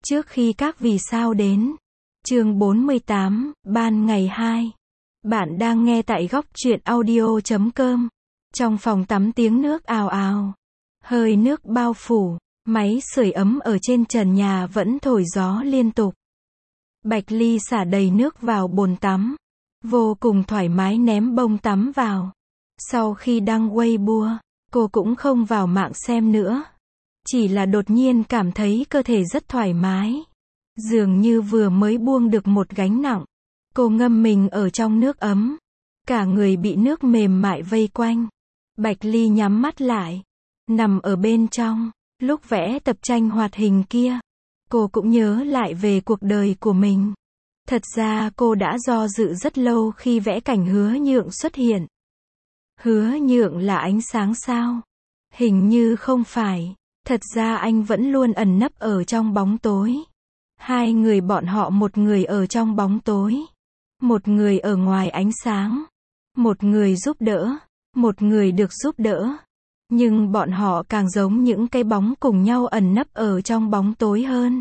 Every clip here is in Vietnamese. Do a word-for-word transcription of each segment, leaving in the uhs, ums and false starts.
Trước khi các vì sao đến. Chương bốn mươi tám, ban ngày hai. Bạn đang nghe tại góc truyện audio chấm com. Trong phòng tắm tiếng nước ào ào. Hơi nước bao phủ, máy sưởi ấm ở trên trần nhà vẫn thổi gió liên tục. Bạch Ly xả đầy nước vào bồn tắm. Vô cùng thoải mái ném bông tắm vào. Sau khi đăng Weibo, cô cũng không vào mạng xem nữa. Chỉ là đột nhiên cảm thấy cơ thể rất thoải mái. Dường như vừa mới buông được một gánh nặng. Cô ngâm mình ở trong nước ấm. Cả người bị nước mềm mại vây quanh. Bạch Ly nhắm mắt lại. Nằm ở bên trong. Lúc vẽ tập tranh hoạt hình kia, cô cũng nhớ lại về cuộc đời của mình. Thật ra cô đã do dự rất lâu khi vẽ cảnh Hứa Nhượng xuất hiện. Hứa Nhượng là ánh sáng sao? Hình như không phải. Thật ra anh vẫn luôn ẩn nấp ở trong bóng tối. Hai người bọn họ, một người ở trong bóng tối, một người ở ngoài ánh sáng. Một người giúp đỡ, một người được giúp đỡ. Nhưng bọn họ càng giống những cái bóng cùng nhau ẩn nấp ở trong bóng tối hơn.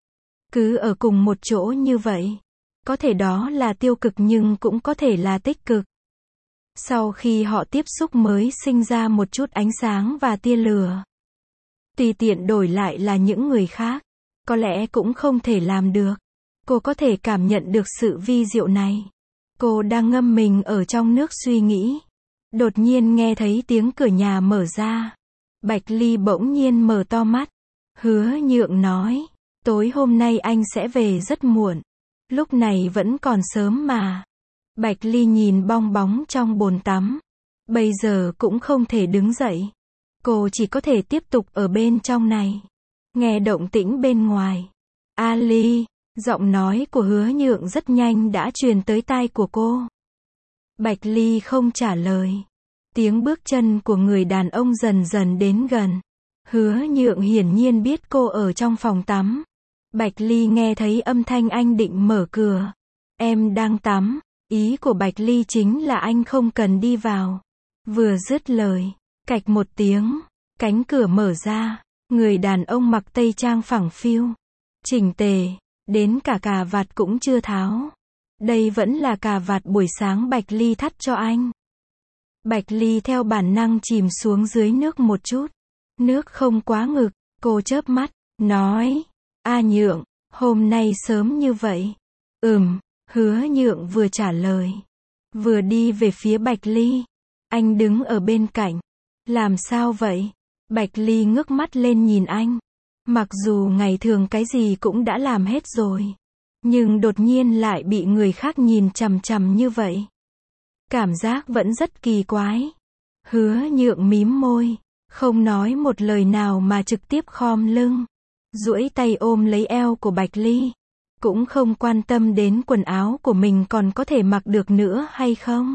Cứ ở cùng một chỗ như vậy. Có thể đó là tiêu cực nhưng cũng có thể là tích cực. Sau khi họ tiếp xúc mới sinh ra một chút ánh sáng và tia lửa. Tùy tiện đổi lại là những người khác, có lẽ cũng không thể làm được. Cô có thể cảm nhận được sự vi diệu này. Cô đang ngâm mình ở trong nước suy nghĩ. Đột nhiên nghe thấy tiếng cửa nhà mở ra. Bạch Ly bỗng nhiên mở to mắt. Hứa Nhượng nói, tối hôm nay anh sẽ về rất muộn. Lúc này vẫn còn sớm mà. Bạch Ly nhìn bong bóng trong bồn tắm. Bây giờ cũng không thể đứng dậy. Cô chỉ có thể tiếp tục ở bên trong này. Nghe động tĩnh bên ngoài. Ali, giọng nói của Hứa Nhượng rất nhanh đã truyền tới tai của cô. Bạch Ly không trả lời. Tiếng bước chân của người đàn ông dần dần đến gần. Hứa Nhượng hiển nhiên biết cô ở trong phòng tắm. Bạch Ly nghe thấy âm thanh anh định mở cửa. Em đang tắm. Ý của Bạch Ly chính là anh không cần đi vào. Vừa dứt lời, cạch một tiếng, cánh cửa mở ra. Người đàn ông mặc tây trang phẳng phiu, chỉnh tề, đến cả cà vạt cũng chưa tháo. Đây vẫn là cà vạt buổi sáng Bạch Ly thắt cho anh. Bạch Ly theo bản năng chìm xuống dưới nước một chút. Nước không quá ngực, cô chớp mắt, nói, A Nhượng, hôm nay sớm như vậy. Ừm, Hứa Nhượng vừa trả lời, vừa đi về phía Bạch Ly. Anh đứng ở bên cạnh. Làm sao vậy? Bạch Ly ngước mắt lên nhìn anh. Mặc dù ngày thường cái gì cũng đã làm hết rồi, nhưng đột nhiên lại bị người khác nhìn chằm chằm như vậy. Cảm giác vẫn rất kỳ quái. Hứa Nhượng mím môi, không nói một lời nào mà trực tiếp khom lưng, duỗi tay ôm lấy eo của Bạch Ly. Cũng không quan tâm đến quần áo của mình còn có thể mặc được nữa hay không.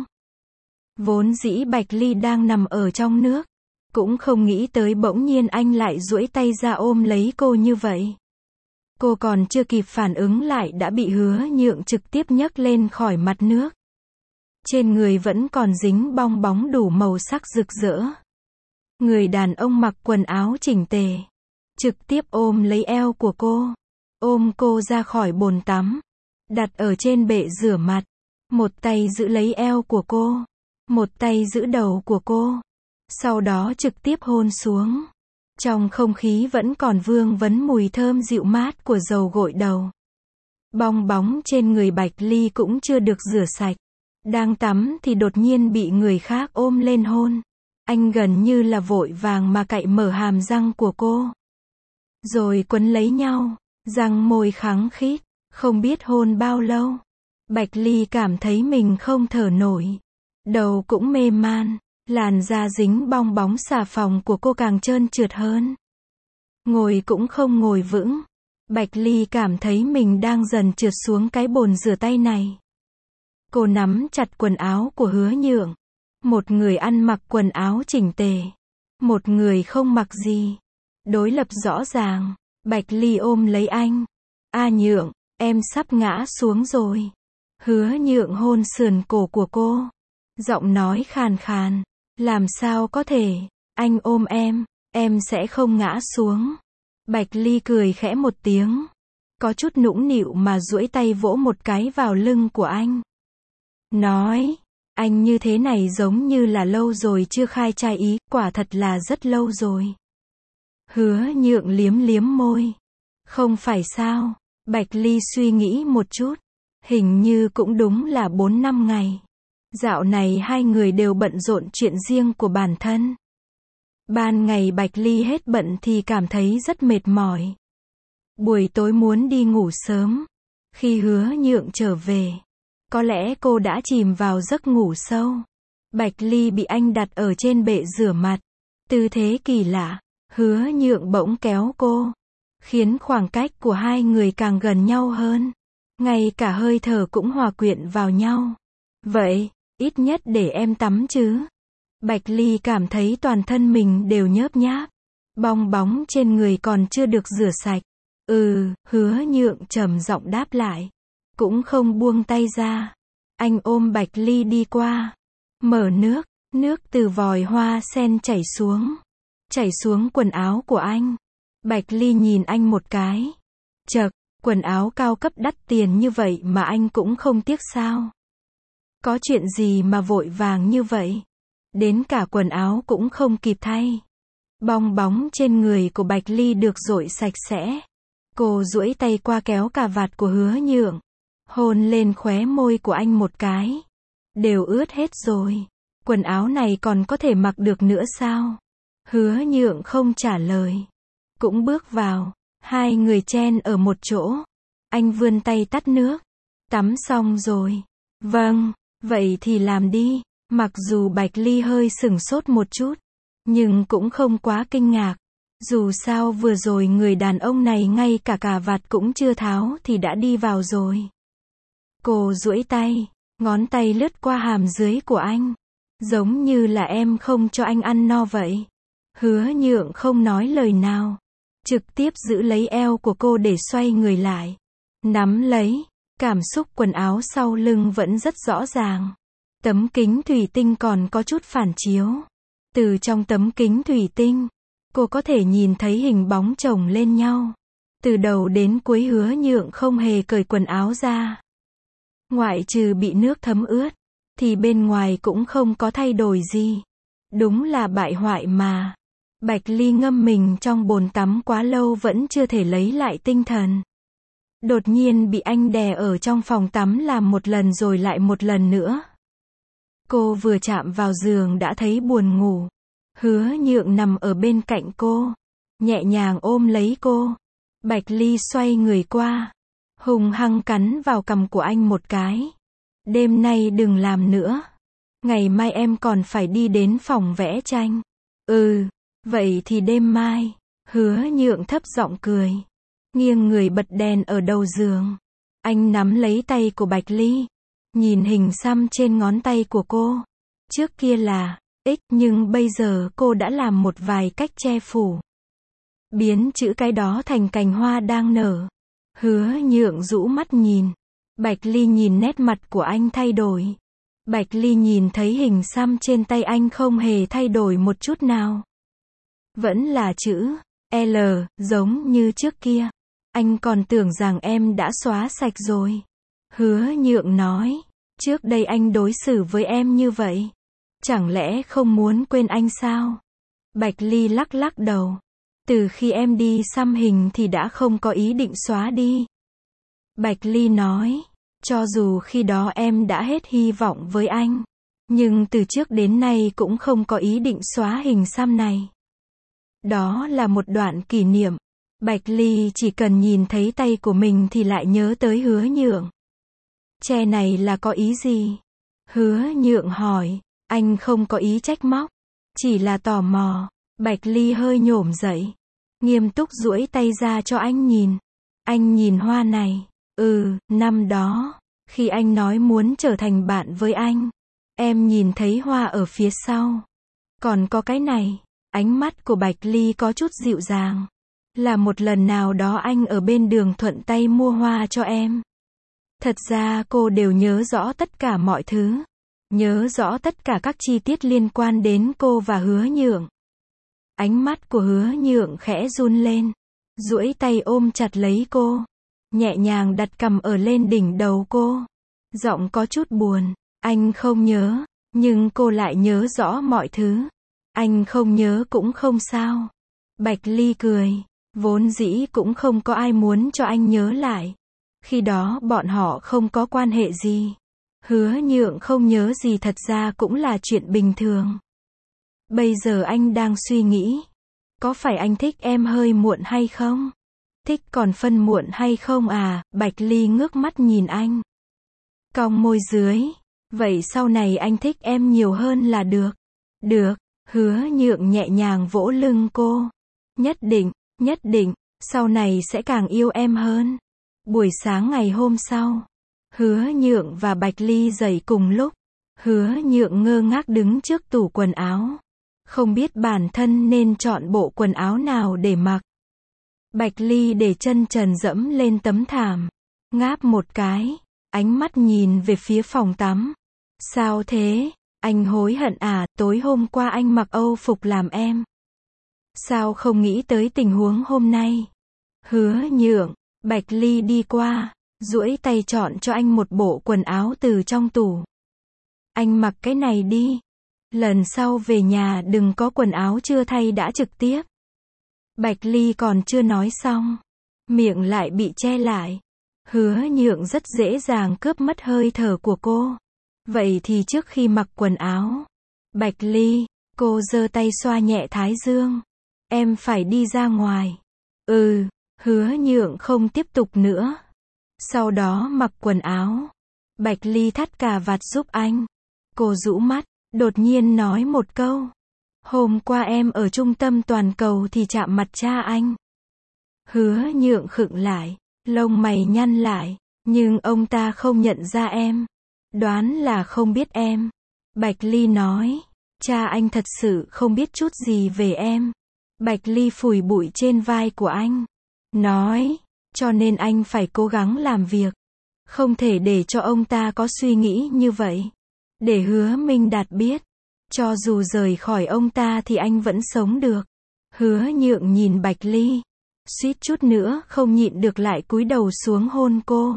Vốn dĩ Bạch Ly đang nằm ở trong nước, cũng không nghĩ tới bỗng nhiên anh lại duỗi tay ra ôm lấy cô như vậy. Cô còn chưa kịp phản ứng lại đã bị Hứa Nhượng trực tiếp nhấc lên khỏi mặt nước. Trên người vẫn còn dính bong bóng đủ màu sắc rực rỡ. Người đàn ông mặc quần áo chỉnh tề, trực tiếp ôm lấy eo của cô, ôm cô ra khỏi bồn tắm, đặt ở trên bệ rửa mặt. Một tay giữ lấy eo của cô, một tay giữ đầu của cô. Sau đó trực tiếp hôn xuống. Trong không khí vẫn còn vương vấn mùi thơm dịu mát của dầu gội đầu. Bong bóng trên người Bạch Ly cũng chưa được rửa sạch. Đang tắm thì đột nhiên bị người khác ôm lên hôn. Anh gần như là vội vàng mà cạy mở hàm răng của cô. Rồi quấn lấy nhau, răng môi khăng khít, không biết hôn bao lâu. Bạch Ly cảm thấy mình không thở nổi. Đầu cũng mê man. Làn da dính bong bóng xà phòng của cô càng trơn trượt hơn. Ngồi cũng không ngồi vững. Bạch Ly cảm thấy mình đang dần trượt xuống cái bồn rửa tay này. Cô nắm chặt quần áo của Hứa Nhượng. Một người ăn mặc quần áo chỉnh tề, một người không mặc gì. Đối lập rõ ràng. Bạch Ly ôm lấy anh. A Nhượng, em sắp ngã xuống rồi. Hứa Nhượng hôn sườn cổ của cô. Giọng nói khàn khàn. Làm sao có thể, anh ôm em, em sẽ không ngã xuống. Bạch Ly cười khẽ một tiếng. có chút nũng nịu mà duỗi tay vỗ một cái vào lưng của anh. Nói, anh như thế này giống như là lâu rồi chưa khai trai ý, quả thật là rất lâu rồi. Hứa Nhượng liếm liếm môi. Không phải sao? Bạch Ly suy nghĩ một chút. Hình như cũng đúng là bốn năm ngày. Dạo này hai người đều bận rộn chuyện riêng của bản thân. Ban ngày Bạch Ly hết bận thì cảm thấy rất mệt mỏi. Buổi tối muốn đi ngủ sớm. Khi Hứa Nhượng trở về, có lẽ cô đã chìm vào giấc ngủ sâu. Bạch Ly bị anh đặt ở trên bệ rửa mặt. Tư thế kỳ lạ. Hứa Nhượng bỗng kéo cô, khiến khoảng cách của hai người càng gần nhau hơn. Ngay cả hơi thở cũng hòa quyện vào nhau. Vậy, ít nhất để em tắm chứ. Bạch Ly cảm thấy toàn thân mình đều nhớp nháp. Bong bóng trên người còn chưa được rửa sạch. Ừ, Hứa Nhượng trầm giọng đáp lại. Cũng không buông tay ra. Anh ôm Bạch Ly đi qua. Mở nước, nước từ vòi hoa sen chảy xuống. Chảy xuống quần áo của anh. Bạch Ly nhìn anh một cái. Chậc, quần áo cao cấp đắt tiền như vậy mà anh cũng không tiếc sao? Có chuyện gì mà vội vàng như vậy? Đến cả quần áo cũng không kịp thay. Bong bóng trên người của Bạch Ly được dội sạch sẽ. Cô duỗi tay qua kéo cà vạt của Hứa Nhượng. Hôn lên khóe môi của anh một cái. Đều ướt hết rồi. Quần áo này còn có thể mặc được nữa sao? Hứa Nhượng không trả lời. Cũng bước vào. Hai người chen ở một chỗ. Anh vươn tay tắt nước. Tắm xong rồi. Vâng, vậy thì làm đi. Mặc dù Bạch Ly hơi sửng sốt một chút, nhưng cũng không quá kinh ngạc. Dù sao vừa rồi người đàn ông này ngay cả cà vạt cũng chưa tháo thì đã đi vào rồi. Cô duỗi tay, ngón tay lướt qua hàm dưới của anh. Giống như là em không cho anh ăn no vậy. Hứa Nhượng không nói lời nào. Trực tiếp giữ lấy eo của cô để xoay người lại. Nắm lấy. Cảm xúc quần áo sau lưng vẫn rất rõ ràng. Tấm kính thủy tinh còn có chút phản chiếu. Từ trong tấm kính thủy tinh, cô có thể nhìn thấy hình bóng chồng lên nhau. Từ đầu đến cuối Hứa Nhượng không hề cởi quần áo ra. Ngoại trừ bị nước thấm ướt, thì bên ngoài cũng không có thay đổi gì. Đúng là bại hoại mà. Bạch Ly ngâm mình trong bồn tắm quá lâu vẫn chưa thể lấy lại tinh thần. Đột nhiên bị anh đè ở trong phòng tắm làm một lần rồi lại một lần nữa. Cô vừa chạm vào giường đã thấy buồn ngủ. Hứa Nhượng nằm ở bên cạnh cô, nhẹ nhàng ôm lấy cô. Bạch Ly xoay người qua, hung hăng cắn vào cằm của anh một cái. Đêm nay đừng làm nữa. Ngày mai em còn phải đi đến phòng vẽ tranh. Ừ, vậy thì đêm mai. Hứa Nhượng thấp giọng cười. Nghiêng người bật đèn ở đầu giường. Anh nắm lấy tay của Bạch Ly. Nhìn hình xăm trên ngón tay của cô. Trước kia là X nhưng bây giờ cô đã làm một vài cách che phủ. Biến chữ cái đó thành cành hoa đang nở. Hứa Nhượng rũ mắt nhìn. Bạch Ly nhìn nét mặt của anh thay đổi. Bạch Ly nhìn thấy hình xăm trên tay anh không hề thay đổi một chút nào. Vẫn là chữ L, giống như trước kia. Anh còn tưởng rằng em đã xóa sạch rồi. Hứa Nhượng nói. Trước đây anh đối xử với em như vậy. Chẳng lẽ không muốn quên anh sao? Bạch Ly lắc lắc đầu. Từ khi em đi xăm hình thì đã không có ý định xóa đi. Bạch Ly nói. Cho dù khi đó em đã hết hy vọng với anh. Nhưng từ trước đến nay cũng không có ý định xóa hình xăm này. Đó là một đoạn kỷ niệm. Bạch Ly chỉ cần nhìn thấy tay của mình thì lại nhớ tới Hứa Nhượng. Che này là có ý gì? Hứa Nhượng hỏi. Anh không có ý trách móc. Chỉ là tò mò. Bạch Ly hơi nhổm dậy. Nghiêm túc duỗi tay ra cho anh nhìn. Anh nhìn hoa này. Ừ, năm đó. Khi anh nói muốn trở thành bạn với anh. Em nhìn thấy hoa ở phía sau. Còn có cái này. Ánh mắt của Bạch Ly có chút dịu dàng. Là một lần nào đó anh ở bên đường thuận tay mua hoa cho em. Thật ra cô đều nhớ rõ tất cả mọi thứ. Nhớ rõ tất cả các chi tiết liên quan đến cô và Hứa Nhượng. Ánh mắt của Hứa Nhượng khẽ run lên. Duỗi tay ôm chặt lấy cô. nhẹ nhàng đặt cằm ở lên đỉnh đầu cô. Giọng có chút buồn. Anh không nhớ, nhưng cô lại nhớ rõ mọi thứ. Anh không nhớ cũng không sao. Bạch Ly cười. Vốn dĩ cũng không có ai muốn cho anh nhớ lại. Khi đó bọn họ không có quan hệ gì. Hứa Nhượng không nhớ gì thật ra cũng là chuyện bình thường. Bây giờ anh đang suy nghĩ. Có phải anh thích em hơi muộn hay không? Thích còn phân muộn hay không à? Bạch Ly ngước mắt nhìn anh. Cong môi dưới. Vậy sau này anh thích em nhiều hơn là được. Được. Hứa Nhượng nhẹ nhàng vỗ lưng cô. Nhất định, nhất định, sau này sẽ càng yêu em hơn. Buổi sáng ngày hôm sau, Hứa Nhượng và Bạch Ly dậy cùng lúc. Hứa Nhượng ngơ ngác đứng trước tủ quần áo. Không biết bản thân nên chọn bộ quần áo nào để mặc. Bạch Ly để chân trần dẫm lên tấm thảm. Ngáp một cái. Ánh mắt nhìn về phía phòng tắm. Sao thế? Anh hối hận à? Tối hôm qua anh mặc Âu phục làm em. Sao không nghĩ tới tình huống hôm nay? Hứa Nhượng. Bạch Ly đi qua, duỗi tay chọn cho anh một bộ quần áo từ trong tủ. Anh mặc cái này đi. Lần sau về nhà đừng có quần áo chưa thay đã trực tiếp. Bạch Ly còn chưa nói xong. Miệng lại bị che lại. Hứa Nhượng rất dễ dàng cướp mất hơi thở của cô. Vậy thì trước khi mặc quần áo. Bạch Ly, cô giơ tay xoa nhẹ thái dương. Em phải đi ra ngoài. Ừ, Hứa Nhượng không tiếp tục nữa. Sau đó mặc quần áo. Bạch Ly thắt cà vạt giúp anh. Cô rũ mắt, đột nhiên nói một câu. Hôm qua em ở trung tâm toàn cầu thì chạm mặt cha anh. Hứa Nhượng khựng lại, lông mày nhăn lại. Nhưng ông ta không nhận ra em. Đoán là không biết em. Bạch Ly nói. Cha anh thật sự không biết chút gì về em. Bạch Ly phủi bụi trên vai của anh. Nói. Cho nên anh phải cố gắng làm việc. Không thể để cho ông ta có suy nghĩ như vậy. Để Hứa Minh Đạt biết. Cho dù rời khỏi ông ta thì anh vẫn sống được. Hứa Nhượng nhìn Bạch Ly. Suýt chút nữa không nhịn được lại cúi đầu xuống hôn cô.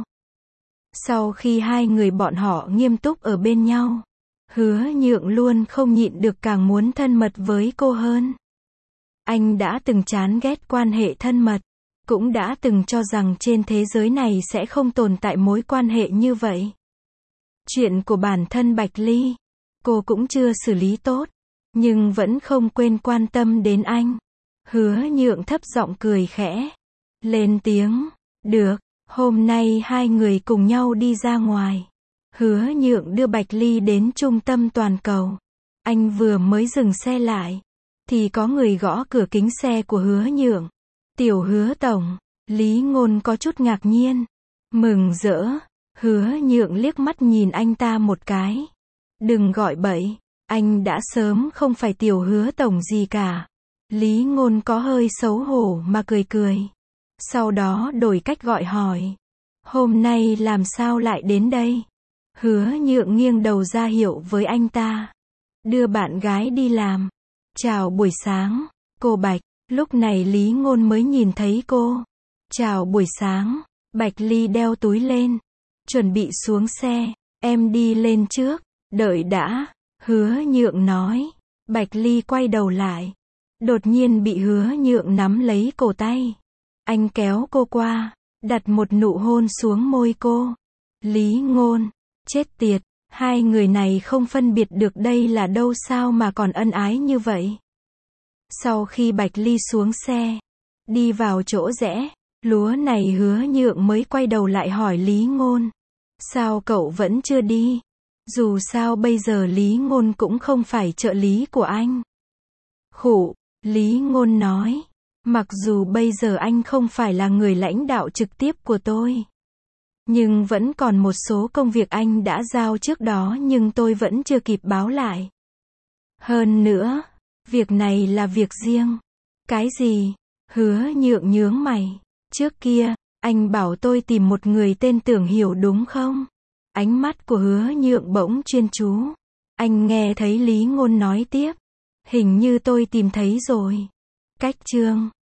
Sau khi hai người bọn họ nghiêm túc ở bên nhau. Hứa Nhượng luôn không nhịn được càng muốn thân mật với cô hơn. Anh đã từng chán ghét quan hệ thân mật. Cũng đã từng cho rằng trên thế giới này sẽ không tồn tại mối quan hệ như vậy. Chuyện của bản thân Bạch Ly. Cô cũng chưa xử lý tốt. Nhưng vẫn không quên quan tâm đến anh. Hứa Nhượng thấp giọng cười khẽ. Lên tiếng. Được. Hôm nay hai người cùng nhau đi ra ngoài. Hứa Nhượng đưa Bạch Ly đến trung tâm toàn cầu. Anh vừa mới dừng xe lại. Thì có người gõ cửa kính xe của Hứa Nhượng. Tiểu Hứa tổng. Lý Ngôn có chút ngạc nhiên. Mừng rỡ. Hứa Nhượng liếc mắt nhìn anh ta một cái. Đừng gọi bậy. Anh đã sớm không phải Tiểu Hứa tổng gì cả. Lý Ngôn có hơi xấu hổ mà cười cười. Sau đó đổi cách gọi hỏi. Hôm nay làm sao lại đến đây? Hứa Nhượng nghiêng đầu ra hiệu với anh ta. Đưa bạn gái đi làm. Chào buổi sáng, cô Bạch. Lúc này Lý Ngôn mới nhìn thấy cô. Chào buổi sáng. Bạch Ly đeo túi lên. Chuẩn bị xuống xe. Em đi lên trước. Đợi đã. Hứa Nhượng nói. Bạch Ly quay đầu lại. Đột nhiên bị Hứa Nhượng nắm lấy cổ tay. Anh kéo cô qua. Đặt một nụ hôn xuống môi cô. Lý Ngôn. Chết tiệt. Hai người này không phân biệt được đây là đâu sao mà còn ân ái như vậy. Sau khi Bạch Ly xuống xe. Đi vào chỗ rẽ. Lúa này Hứa Nhượng mới quay đầu lại hỏi Lý Ngôn. Sao cậu vẫn chưa đi? Dù sao bây giờ Lý Ngôn cũng không phải trợ lý của anh. Khụ. Lý Ngôn nói. Mặc dù bây giờ anh không phải là người lãnh đạo trực tiếp của tôi. Nhưng vẫn còn một số công việc anh đã giao trước đó nhưng tôi vẫn chưa kịp báo lại. Hơn nữa, việc này là việc riêng. Cái gì? Hứa Nhượng nhướng mày. Trước kia, anh bảo tôi tìm một người tên Tưởng Hiểu đúng không? Ánh mắt của Hứa Nhượng bỗng chuyên chú. Anh nghe thấy Lý Ngôn nói tiếp. Hình như tôi tìm thấy rồi. Cách chương